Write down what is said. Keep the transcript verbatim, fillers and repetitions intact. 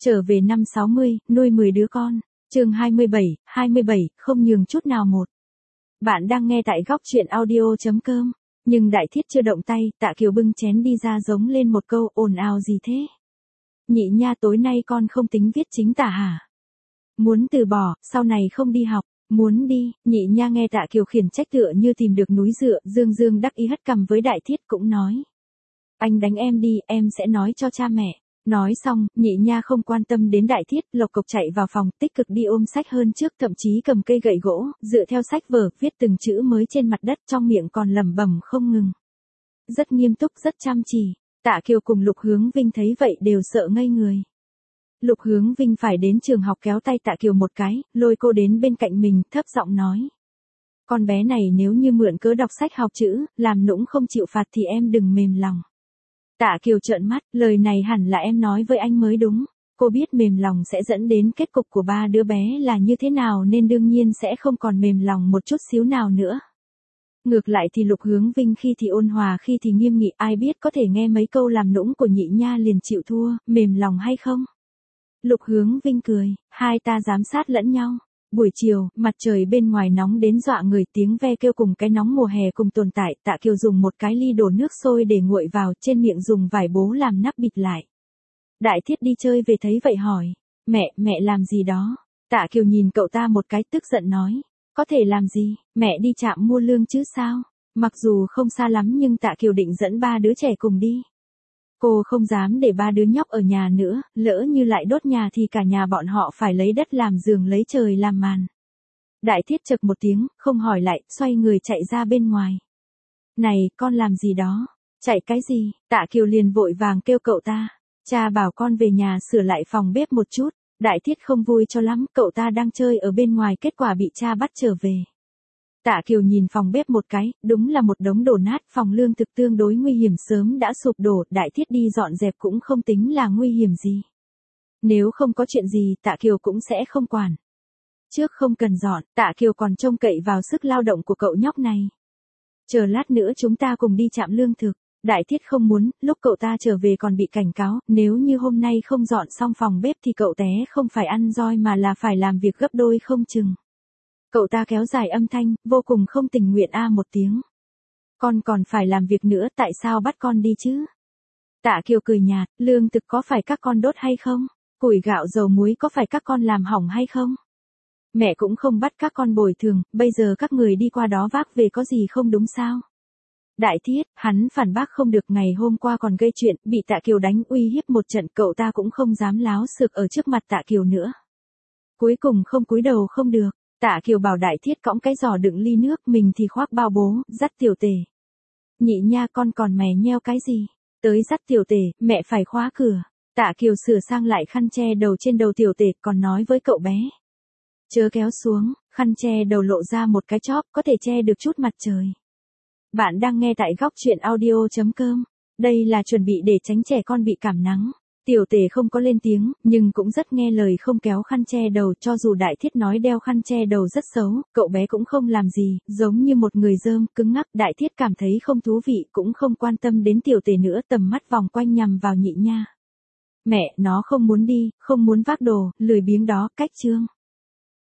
Trở về năm sáu mươi, nuôi mười đứa con. Chương hai mươi bảy, hai mươi bảy, không nhường chút nào một. Bạn đang nghe tại góc truyện audio chấm com. Nhưng Đại Thiết chưa động tay, Tạ Kiều bưng chén đi ra giống lên một câu, ồn ào gì thế? Nhị nha, tối nay con không tính viết chính tả hả? Muốn từ bỏ, sau này không đi học. Muốn đi, nhị nha nghe Tạ Kiều khiển trách tựa như tìm được núi dựa, dương dương đắc ý hất cằm với Đại Thiết cũng nói. Anh đánh em đi, em sẽ nói cho cha mẹ. Nói xong, nhị nha không quan tâm đến Đại Thiết, lộc cộc chạy vào phòng, tích cực đi ôm sách hơn trước, thậm chí cầm cây gậy gỗ, dựa theo sách vở, viết từng chữ mới trên mặt đất, trong miệng còn lẩm bẩm không ngừng. Rất nghiêm túc, rất chăm chỉ. Tạ Kiều cùng Lục Hướng Vinh thấy vậy đều sợ ngây người. Lục Hướng Vinh phải đến trường học kéo tay Tạ Kiều một cái, lôi cô đến bên cạnh mình, thấp giọng nói. Con bé này nếu như mượn cớ đọc sách học chữ, làm nũng không chịu phạt thì em đừng mềm lòng. Tạ Kiều trợn mắt, lời này hẳn là em nói với anh mới đúng. Cô biết mềm lòng sẽ dẫn đến kết cục của ba đứa bé là như thế nào nên đương nhiên sẽ không còn mềm lòng một chút xíu nào nữa. Ngược lại thì Lục Hướng Vinh khi thì ôn hòa khi thì nghiêm nghị, ai biết có thể nghe mấy câu làm nũng của nhị nha liền chịu thua, mềm lòng hay không? Lục Hướng Vinh cười, hai ta giám sát lẫn nhau. Buổi chiều, mặt trời bên ngoài nóng đến dọa người, tiếng ve kêu cùng cái nóng mùa hè cùng tồn tại. Tạ Kiều dùng một cái ly đổ nước sôi để nguội vào, trên miệng dùng vải bố làm nắp bịt lại. Đại Thiết đi chơi về thấy vậy hỏi, mẹ, mẹ làm gì đó? Tạ Kiều nhìn cậu ta một cái tức giận nói, có thể làm gì, mẹ đi trạm mua lương chứ sao? Mặc dù không xa lắm nhưng Tạ Kiều định dẫn ba đứa trẻ cùng đi. Cô không dám để ba đứa nhóc ở nhà nữa, lỡ như lại đốt nhà thì cả nhà bọn họ phải lấy đất làm giường lấy trời làm màn. Đại Thiết chực một tiếng, không hỏi lại, xoay người chạy ra bên ngoài. Này, con làm gì đó? Chạy cái gì? Tạ Kiều liền vội vàng kêu cậu ta. Cha bảo con về nhà sửa lại phòng bếp một chút. Đại Thiết không vui cho lắm, cậu ta đang chơi ở bên ngoài kết quả bị cha bắt trở về. Tạ Kiều nhìn phòng bếp một cái, đúng là một đống đổ nát, phòng lương thực tương đối nguy hiểm sớm đã sụp đổ, Đại Thiết đi dọn dẹp cũng không tính là nguy hiểm gì. Nếu không có chuyện gì, Tạ Kiều cũng sẽ không quản. Trước không cần dọn, Tạ Kiều còn trông cậy vào sức lao động của cậu nhóc này. Chờ lát nữa chúng ta cùng đi trạm lương thực. Đại Thiết không muốn, lúc cậu ta trở về còn bị cảnh cáo, nếu như hôm nay không dọn xong phòng bếp thì cậu té không phải ăn roi mà là phải làm việc gấp đôi không chừng. Cậu ta kéo dài âm thanh, vô cùng không tình nguyện a một tiếng. Con còn phải làm việc nữa, tại sao bắt con đi chứ? Tạ Kiều cười nhạt, lương thực có phải các con đốt hay không? Củi gạo dầu muối có phải các con làm hỏng hay không? Mẹ cũng không bắt các con bồi thường, bây giờ các người đi qua đó vác về có gì không đúng sao? Đại Thiết, hắn phản bác không được, ngày hôm qua còn gây chuyện, bị Tạ Kiều đánh uy hiếp một trận, cậu ta cũng không dám láo xược ở trước mặt Tạ Kiều nữa. Cuối cùng không cúi đầu không được. Tạ Kiều bảo Đại Thiết cõng cái giỏ đựng ly nước, mình thì khoác bao bố, dắt Tiểu Tề. Nhị nha, con còn mè nheo cái gì? Tới dắt Tiểu Tề, mẹ phải khóa cửa. Tạ Kiều sửa sang lại khăn che đầu trên đầu Tiểu Tề, còn nói với cậu bé. Chớ kéo xuống, khăn che đầu lộ ra một cái chóp, có thể che được chút mặt trời. Bạn đang nghe tại góc truyện audio chấm com. Đây là chuẩn bị để tránh trẻ con bị cảm nắng. Tiểu Tề không có lên tiếng, nhưng cũng rất nghe lời không kéo khăn che đầu, cho dù Đại Thiết nói đeo khăn che đầu rất xấu, cậu bé cũng không làm gì, giống như một người dơm, cứng ngắc. Đại Thiết cảm thấy không thú vị, cũng không quan tâm đến Tiểu Tề nữa, tầm mắt vòng quanh nhằm vào nhị nha. Mẹ, nó không muốn đi, không muốn vác đồ, lười biếng đó, cách chương.